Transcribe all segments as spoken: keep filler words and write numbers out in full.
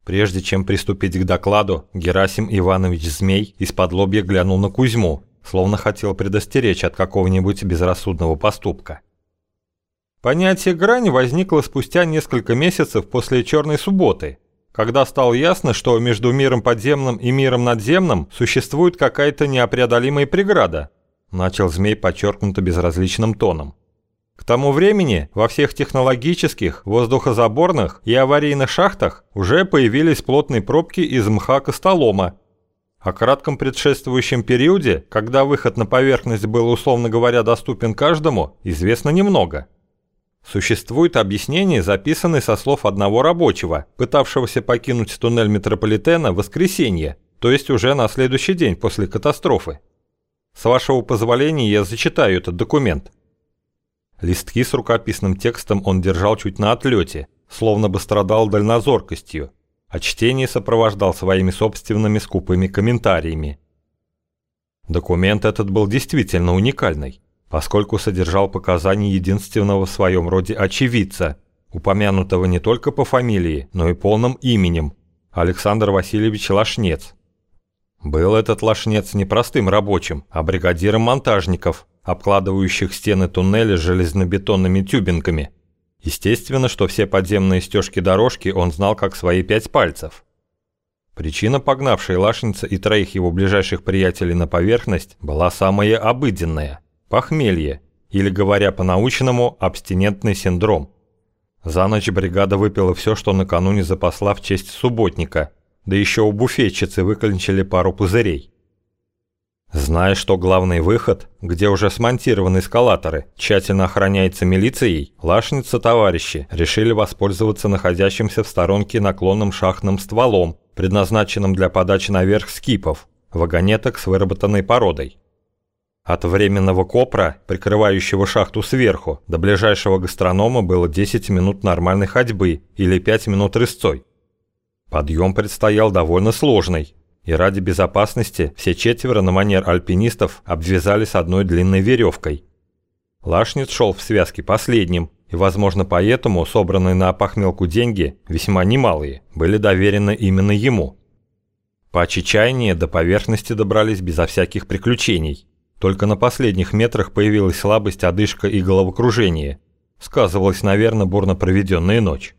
Прежде чем приступить к докладу, Герасим Иванович Змей исподлобья глянул на Кузьму, словно хотел предостеречь от какого-нибудь безрассудного поступка. Понятие «грань» возникло спустя несколько месяцев после Черной субботы, когда стало ясно, что между миром подземным и миром надземным существует какая-то непреодолимая преграда, начал Змей подчеркнуто безразличным тоном. К тому времени во всех технологических, воздухозаборных и аварийных шахтах уже появились плотные пробки из мха костолома. О кратком предшествующем периоде, когда выход на поверхность был, условно говоря, доступен каждому, известно немного. Существует объяснение, записанное со слов одного рабочего, пытавшегося покинуть туннель метрополитена в воскресенье, то есть уже на следующий день после катастрофы. С вашего позволения я зачитаю этот документ. Листки с рукописным текстом он держал чуть на отлете, словно бы страдал дальнозоркостью, а чтение сопровождал своими собственными скупыми комментариями. Документ этот был действительно уникальный, поскольку содержал показания единственного в своем роде очевидца, упомянутого не только по фамилии, но и полным именем – Александр Васильевич Лашнец. Был этот Лашнец не простым рабочим, а бригадиром монтажников, обкладывающих стены туннеля железнобетонными тюбинками. Естественно, что все подземные стежки-дорожки он знал как свои пять пальцев. Причина, погнавшей Лашнеца и троих его ближайших приятелей на поверхность, была самая обыденная – похмелье, или, говоря по-научному, абстинентный синдром. За ночь бригада выпила все, что накануне запасла в честь субботника, да еще у буфетчицы выклинчили пару пузырей. Зная, что главный выход, где уже смонтированы эскалаторы, тщательно охраняется милицией, Лашнец и товарищи решили воспользоваться находящимся в сторонке наклонным шахтным стволом, предназначенным для подачи наверх скипов, вагонеток с выработанной породой. От временного копра, прикрывающего шахту сверху, до ближайшего гастронома было десять минут нормальной ходьбы или пять минут рысцой. Подъем предстоял довольно сложный. И ради безопасности все четверо на манер альпинистов обвязались одной длинной веревкой. Лашнец шел в связке последним, и, возможно, поэтому собранные на опохмелку деньги, весьма немалые, были доверены именно ему. По отчаянию до поверхности добрались безо всяких приключений. Только на последних метрах появилась слабость, одышка и головокружение. Сказывалась, наверное, бурно проведенная ночь.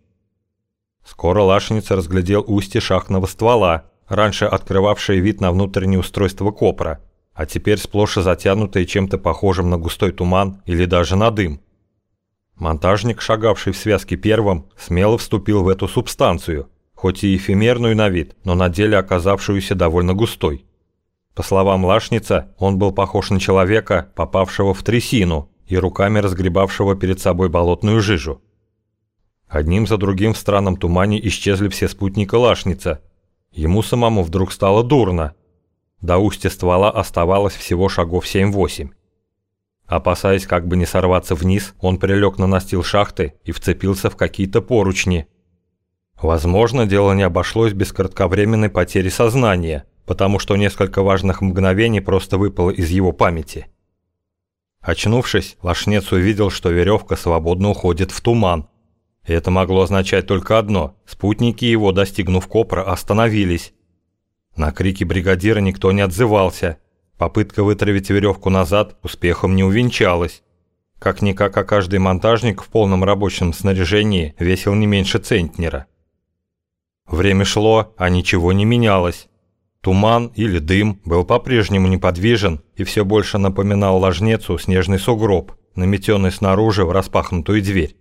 Скоро Лашнец разглядел устье шахтного ствола, раньше открывавшее вид на внутреннее устройство копра, а теперь сплошь затянутое чем-то похожим на густой туман или даже на дым. Монтажник, шагавший в связке первым, смело вступил в эту субстанцию, хоть и эфемерную на вид, но на деле оказавшуюся довольно густой. По словам Лашнеца, он был похож на человека, попавшего в трясину и руками разгребавшего перед собой болотную жижу. Одним за другим в странном тумане исчезли все спутники Лашнеца. Ему самому вдруг стало дурно. До устья ствола оставалось всего шагов семь-восемь. Опасаясь как бы не сорваться вниз, он прилег на настил шахты и вцепился в какие-то поручни. Возможно, дело не обошлось без кратковременной потери сознания, потому что несколько важных мгновений просто выпало из его памяти. Очнувшись, Лашнец увидел, что веревка свободно уходит в туман. И это могло означать только одно – спутники его, достигнув копра, остановились. На крики бригадира никто не отзывался. Попытка вытравить веревку назад успехом не увенчалась. Как-никак, а каждый монтажник в полном рабочем снаряжении весил не меньше центнера. Время шло, а ничего не менялось. Туман или дым был по-прежнему неподвижен и все больше напоминал Лашнецу снежный сугроб, наметенный снаружи в распахнутую дверь.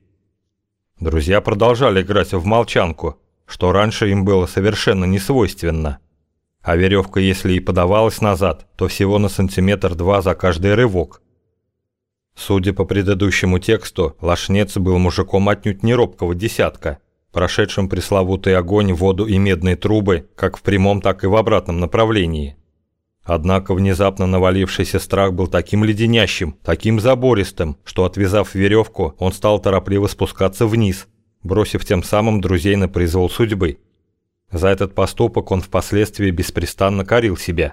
Друзья продолжали играть в молчанку, что раньше им было совершенно не свойственно. А веревка, если и подавалась назад, то всего на сантиметр-два за каждый рывок. Судя по предыдущему тексту, Лашнец был мужиком отнюдь не робкого десятка, прошедшим пресловутый огонь, воду и медные трубы, как в прямом, так и в обратном направлении. Однако внезапно навалившийся страх был таким леденящим, таким забористым, что, отвязав веревку, он стал торопливо спускаться вниз, бросив тем самым друзей на произвол судьбы. За этот поступок он впоследствии беспрестанно корил себя.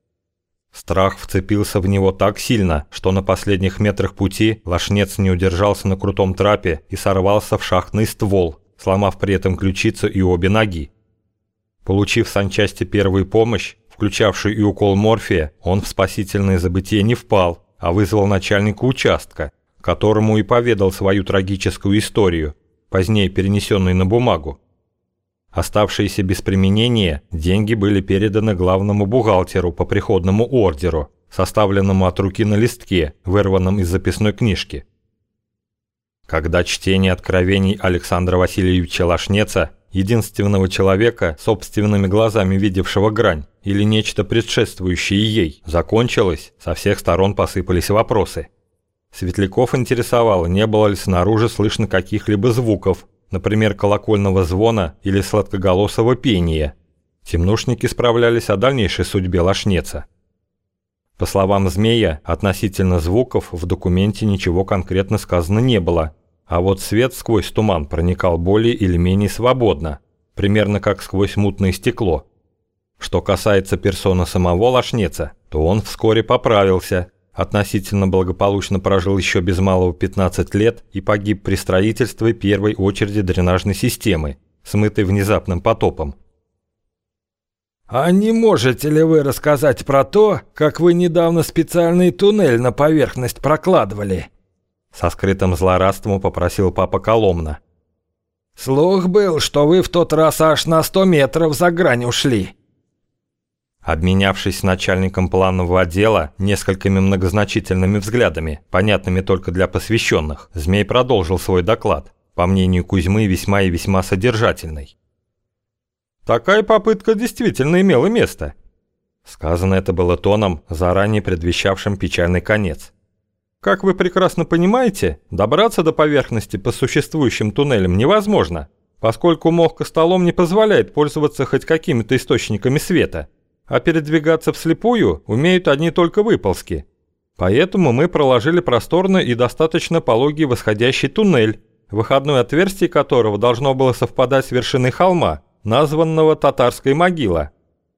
Страх вцепился в него так сильно, что на последних метрах пути Лашнец не удержался на крутом трапе и сорвался в шахтный ствол, сломав при этом ключицу и обе ноги. Получив в санчасти первую помощь, включавшую и укол морфия, он в спасительное забытие не впал, а вызвал начальника участка, которому и поведал свою трагическую историю, позднее перенесенную на бумагу. Оставшиеся без применения, деньги были переданы главному бухгалтеру по приходному ордеру, составленному от руки на листке, вырванном из записной книжки. Когда чтение откровений Александра Васильевича Лашнеца, единственного человека, собственными глазами видевшего грань, или нечто предшествующее ей, закончилось, со всех сторон посыпались вопросы. Светляков интересовало, не было ли снаружи слышно каких-либо звуков, например, колокольного звона или сладкоголосого пения. Темнушники справлялись о дальнейшей судьбе Лашнеца. По словам Змея, относительно звуков в документе ничего конкретно сказано не было, а вот свет сквозь туман проникал более или менее свободно, примерно как сквозь мутное стекло. Что касается персоны самого Лашнеца, то он вскоре поправился, относительно благополучно прожил еще без малого пятнадцать лет и погиб при строительстве первой очереди дренажной системы, смытой внезапным потопом. «А не можете ли вы рассказать про то, как вы недавно специальный туннель на поверхность прокладывали?» Со скрытым злорадством попросил папа Коломна. «Слух был, что вы в тот раз аж на сто метров за грань ушли». Обменявшись с начальником планового отдела несколькими многозначительными взглядами, понятными только для посвященных, Змей продолжил свой доклад, по мнению Кузьмы, весьма и весьма содержательный. Такая попытка действительно имела место. Сказано это было тоном, заранее предвещавшим печальный конец. Как вы прекрасно понимаете, добраться до поверхности по существующим туннелям невозможно, поскольку мох костолом не позволяет пользоваться хоть какими-то источниками света, а передвигаться вслепую умеют одни только выползки. Поэтому мы проложили просторный и достаточно пологий восходящий туннель, выходное отверстие которого должно было совпадать с вершиной холма, названного Татарской могила.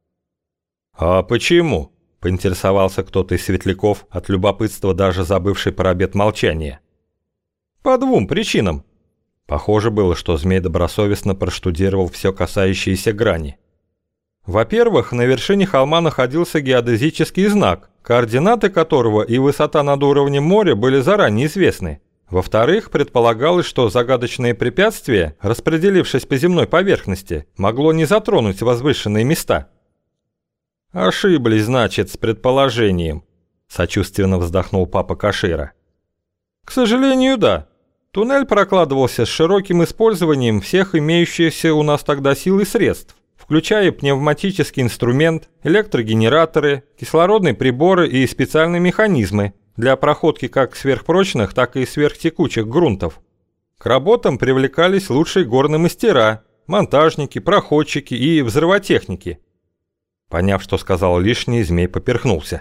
«А почему?» – поинтересовался кто-то из светляков, от любопытства даже забывший про обет молчания. «По двум причинам». Похоже было, что Змей добросовестно проштудировал все касающееся грани. Во-первых, на вершине холма находился геодезический знак, координаты которого и высота над уровнем моря были заранее известны. Во-вторых, предполагалось, что загадочное препятствие, распределившись по земной поверхности, могло не затронуть возвышенные места. «Ошиблись, значит, с предположением», – сочувственно вздохнул папа Кашира. «К сожалению, да. Туннель прокладывался с широким использованием всех имеющихся у нас тогда сил и средств, включая пневматический инструмент, электрогенераторы, кислородные приборы и специальные механизмы для проходки как сверхпрочных, так и сверхтекучих грунтов. К работам привлекались лучшие горные мастера, монтажники, проходчики и взрывотехники». Поняв, что сказал лишнее, Змей поперхнулся.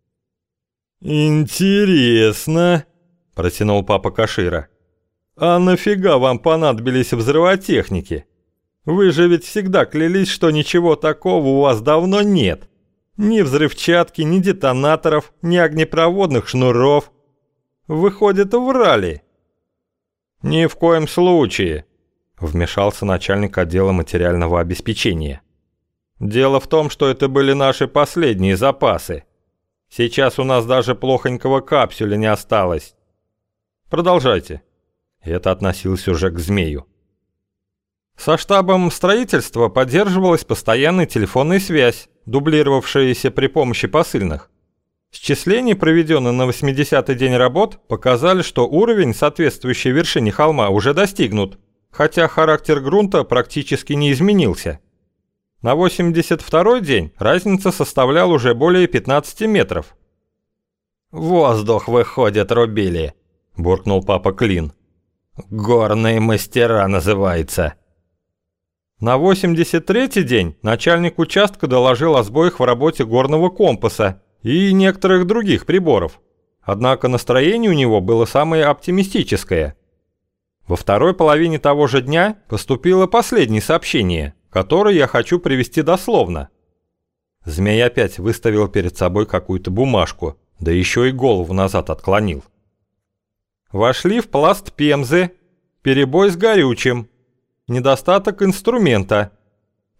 «Интересно», – протянул папа Кашира. «А нафига вам понадобились взрывотехники? Вы же ведь всегда клялись, что ничего такого у вас давно нет. Ни взрывчатки, ни детонаторов, ни огнепроводных шнуров. Выходит, врали». «Ни в коем случае», – вмешался начальник отдела материального обеспечения. «Дело в том, что это были наши последние запасы. Сейчас у нас даже плохонького капсюля не осталось. Продолжайте». Это относилось уже к Змею. Со штабом строительства поддерживалась постоянная телефонная связь, дублировавшаяся при помощи посыльных. Счисления, проведенные на восьмидесятый день работ, показали, что уровень, соответствующий вершине холма, уже достигнут, хотя характер грунта практически не изменился. На восемьдесят второй день разница составляла уже более пятнадцати метров. «Воздух, выходит, рубили», – буркнул папа Клин. «Горные мастера называется». На восемьдесят третий день начальник участка доложил о сбоях в работе горного компаса и некоторых других приборов. Однако настроение у него было самое оптимистическое. Во второй половине того же дня поступило последнее сообщение, которое я хочу привести дословно. Змей опять выставил перед собой какую-то бумажку, да еще и голову назад отклонил. Вошли в пласт Пемзы, перебой с горючим, недостаток инструмента.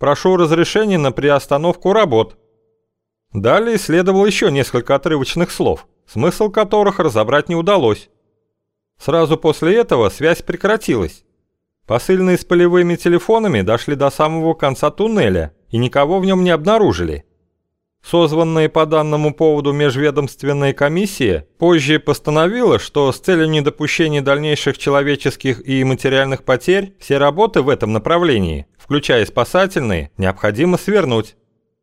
Прошу разрешения на приостановку работ». Далее следовало еще несколько отрывочных слов, смысл которых разобрать не удалось. Сразу после этого связь прекратилась. Посыльные с полевыми телефонами дошли до самого конца туннеля и никого в нем не обнаружили. Созванная по данному поводу межведомственная комиссия позже постановила, что с целью недопущения дальнейших человеческих и материальных потерь все работы в этом направлении, включая спасательные, необходимо свернуть.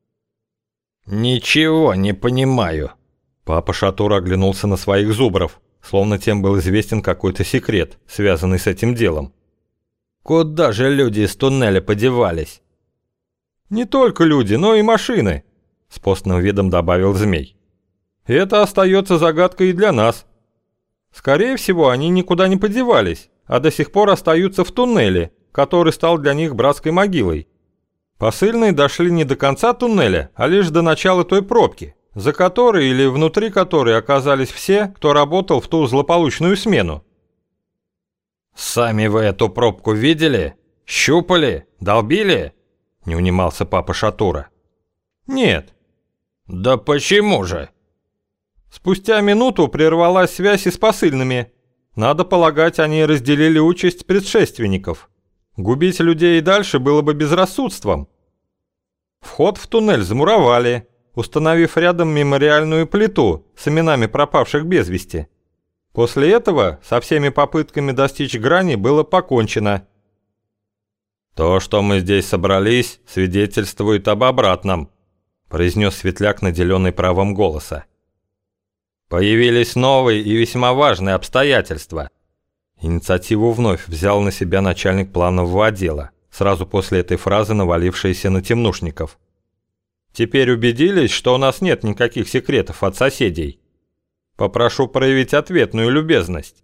«Ничего не понимаю». Папа Шатура оглянулся на своих зубров, словно тем был известен какой-то секрет, связанный с этим делом. «Куда же люди из туннеля подевались?» «Не только люди, но и машины», — с постным видом добавил Змей. «Это остается загадкой и для нас. Скорее всего, они никуда не подевались, а до сих пор остаются в туннеле, который стал для них братской могилой. Посыльные дошли не до конца туннеля, а лишь до начала той пробки, за которой или внутри которой оказались все, кто работал в ту злополучную смену». «Сами вы эту пробку видели? Щупали? Долбили?» — не унимался папа Шатура. «Нет». «Да почему же?» Спустя минуту прервалась связь и с посыльными. Надо полагать, они разделили участь предшественников. Губить людей и дальше было бы безрассудством. Вход в туннель замуровали, установив рядом мемориальную плиту с именами пропавших без вести. После этого со всеми попытками достичь грани было покончено. «То, что мы здесь собрались, свидетельствует об обратном», произнес Светляк, наделенный правом голоса. «Появились новые и весьма важные обстоятельства». Инициативу вновь взял на себя начальник планового отдела, сразу после этой фразы навалившийся на темнушников. «Теперь убедились, что у нас нет никаких секретов от соседей? Попрошу проявить ответную любезность».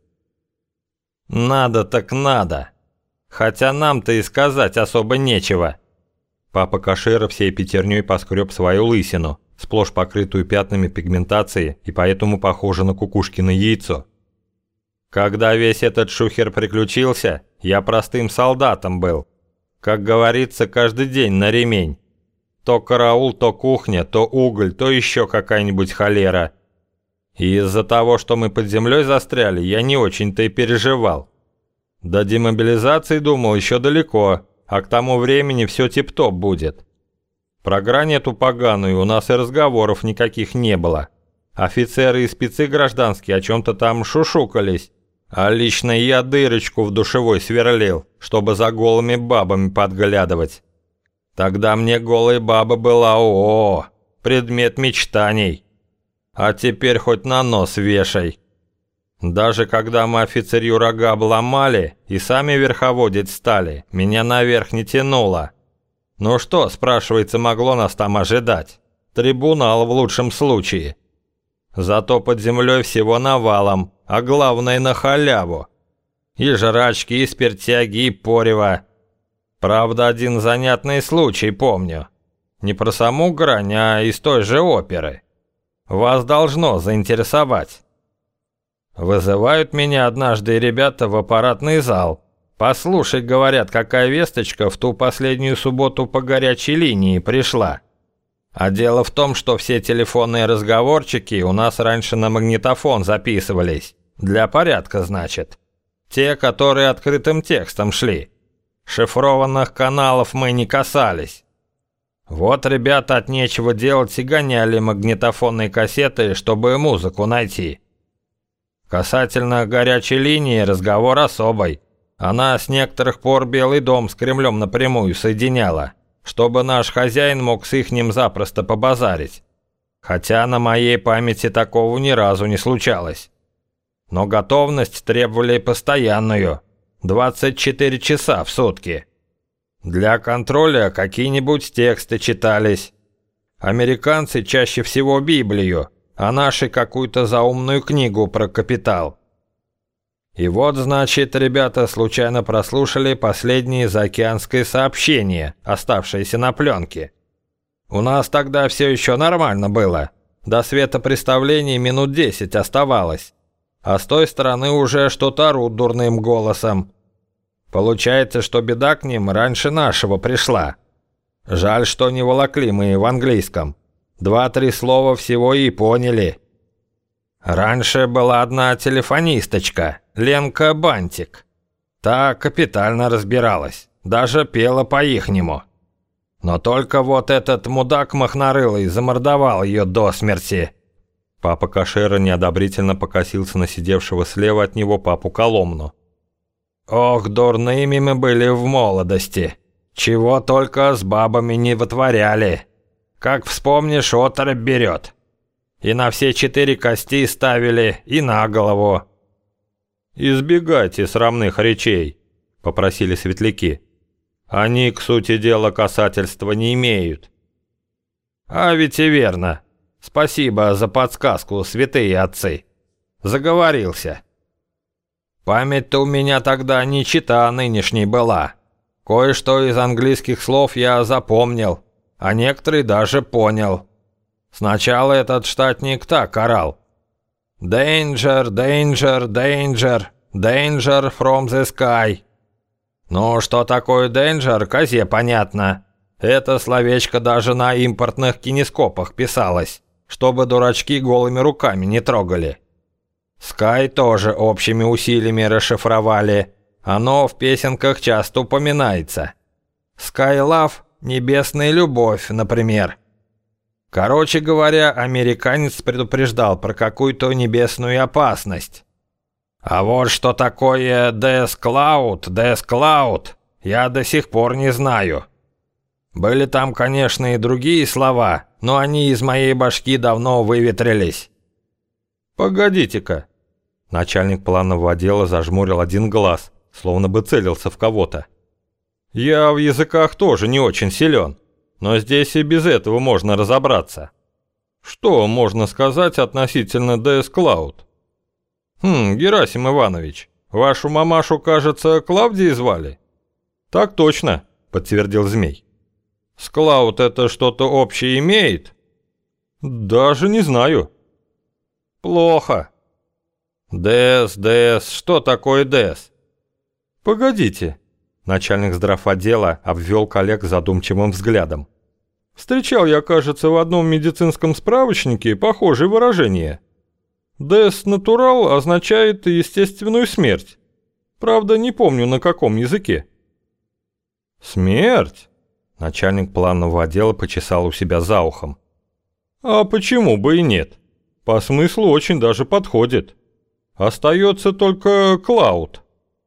«Надо так надо. Хотя нам-то и сказать особо нечего». Папа Кашира всей пятерней поскреб свою лысину, сплошь покрытую пятнами пигментации и поэтому похожа на кукушкино яйцо. «Когда весь этот шухер приключился, я простым солдатом был. Как говорится, каждый день на ремень. То караул, то кухня, то уголь, то еще какая-нибудь холера. И из-за того, что мы под землей застряли, я не очень-то и переживал. До демобилизации думал еще далеко, а к тому времени все тип-топ будет. Про грань эту поганую у нас и разговоров никаких не было. Офицеры и спецы гражданские о чем-то там шушукались, а лично я дырочку в душевой сверлил, чтобы за голыми бабами подглядывать. Тогда мне голая баба была, о, предмет мечтаний. А теперь хоть на нос вешай. Даже когда мы офицерью рога обломали и сами верховодить стали, меня наверх не тянуло. Ну что, спрашивается, могло нас там ожидать? Трибунал в лучшем случае. Зато под землей всего навалом, а главное на халяву. И жрачки, и спиртяги, и порево. Правда, один занятный случай помню. Не про саму грань, а из той же оперы. Вас должно заинтересовать. Вызывают меня однажды ребята в аппаратный зал. Послушай, говорят, какая весточка в ту последнюю субботу по горячей линии пришла. А дело в том, что все телефонные разговорчики у нас раньше на магнитофон записывались. Для порядка, значит. Те, которые открытым текстом шли. Шифрованных каналов мы не касались. Вот ребята от нечего делать и гоняли магнитофонные кассеты, чтобы музыку найти. Касательно горячей линии разговор особый. Она с некоторых пор Белый дом с Кремлем напрямую соединяла, чтобы наш хозяин мог с ихним запросто побазарить. Хотя на моей памяти такого ни разу не случалось. Но готовность требовали постоянную, двадцать четыре часа в сутки. Для контроля какие-нибудь тексты читались. Американцы чаще всего Библию, а наши какую-то заумную книгу про капитал. И вот, значит, ребята случайно прослушали последнее заокеанское сообщение, оставшееся на пленке. У нас тогда все еще нормально было. До светопреставления минут десять оставалось. А с той стороны уже что-то орут дурным голосом. Получается, что беда к ним раньше нашего пришла. Жаль, что не волокли мы в английском. Два-три слова всего и поняли. Раньше была одна телефонисточка, Ленка Бантик. Та капитально разбиралась, даже пела по-ихнему. Но только вот этот мудак махнорылый замордовал ее до смерти. Папа Кашира неодобрительно покосился на сидевшего слева от него папу Коломну. Ох, дурными мы были в молодости. Чего только с бабами не вытворяли. Как вспомнишь, оторопь берет. И на все четыре кости ставили, и на голову. «Избегайте срамных речей», — попросили светляки. «Они, к сути дела, касательства не имеют». А ведь и верно. Спасибо за подсказку, святые отцы. Заговорился. Память-то у меня тогда не чета нынешней была. Кое-что из английских слов я запомнил, а некоторые даже понял. Сначала этот штатник так орал. «Danger, danger, danger, danger from the sky». Ну, что такое danger, козе понятно. Это словечко даже на импортных кинескопах писалось, чтобы дурачки голыми руками не трогали. Sky тоже общими усилиями расшифровали. Оно в песенках часто упоминается. Sky Love – небесная любовь, например. Короче говоря, американец предупреждал про какую-то небесную опасность. А вот что такое Death Cloud, Death Cloud, я до сих пор не знаю. Были там, конечно, и другие слова, но они из моей башки давно выветрились. «Погодите-ка». Начальник планового отдела зажмурил один глаз, словно бы целился в кого-то. «Я в языках тоже не очень силен, но здесь и без этого можно разобраться. Что можно сказать относительно Death Cloud?» «Хм, Герасим Иванович, вашу мамашу, кажется, Клавдией звали?» «Так точно», — подтвердил Змей. «С Клауд это что-то общее имеет?» «Даже не знаю». «Плохо». «Дэс, Дэс, что такое Дэс?» «Погодите», — начальник здравотдела обвел коллег задумчивым взглядом. «Встречал я, кажется, в одном медицинском справочнике похожее выражение. Дэс натурал означает естественную смерть. Правда, не помню, на каком языке». «Смерть?» — начальник планового отдела почесал у себя за ухом. «А почему бы и нет? По смыслу очень даже подходит. Остается только Клауд».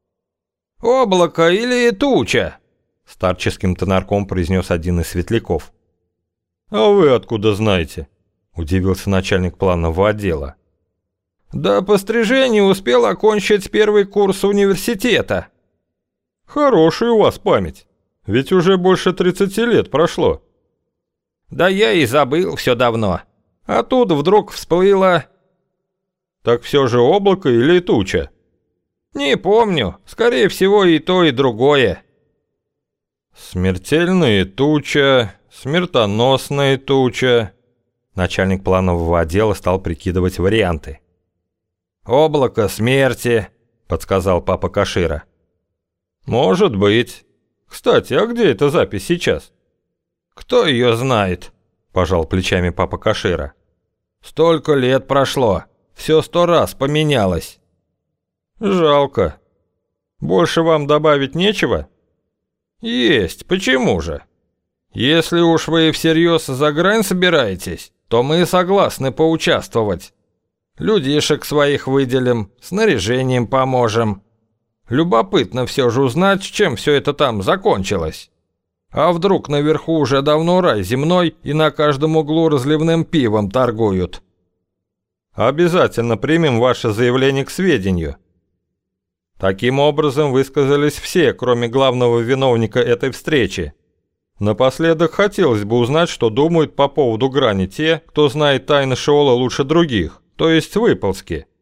«Облако или туча?» — старческим тонарком произнес один из светляков. «А вы откуда знаете?» — удивился начальник планового отдела. «Да по стрижению успел окончить первый курс университета». «Хорошая у вас память, ведь уже больше тридцати лет прошло». «Да я и забыл все давно. А тут вдруг всплыло...» «Так все же облако или туча?» «Не помню. Скорее всего, и то, и другое». «Смертельная туча, смертоносная туча...» Начальник планового отдела стал прикидывать варианты. «Облако смерти», — подсказал папа Кашира. «Может быть. Кстати, а где эта запись сейчас?» «Кто ее знает?» — пожал плечами папа Кашира. «Столько лет прошло. Все сто раз поменялось». «Жалко. Больше вам добавить нечего?» «Есть. Почему же? Если уж вы всерьез за грань собираетесь, то мы согласны поучаствовать. Людишек своих выделим, снаряжением поможем. Любопытно все же узнать, чем все это там закончилось. А вдруг наверху уже давно рай земной и на каждом углу разливным пивом торгуют?» «Обязательно примем ваше заявление к сведению». Таким образом высказались все, кроме главного виновника этой встречи. Напоследок хотелось бы узнать, что думают по поводу грани те, кто знает тайны Шеола лучше других, то есть выползки.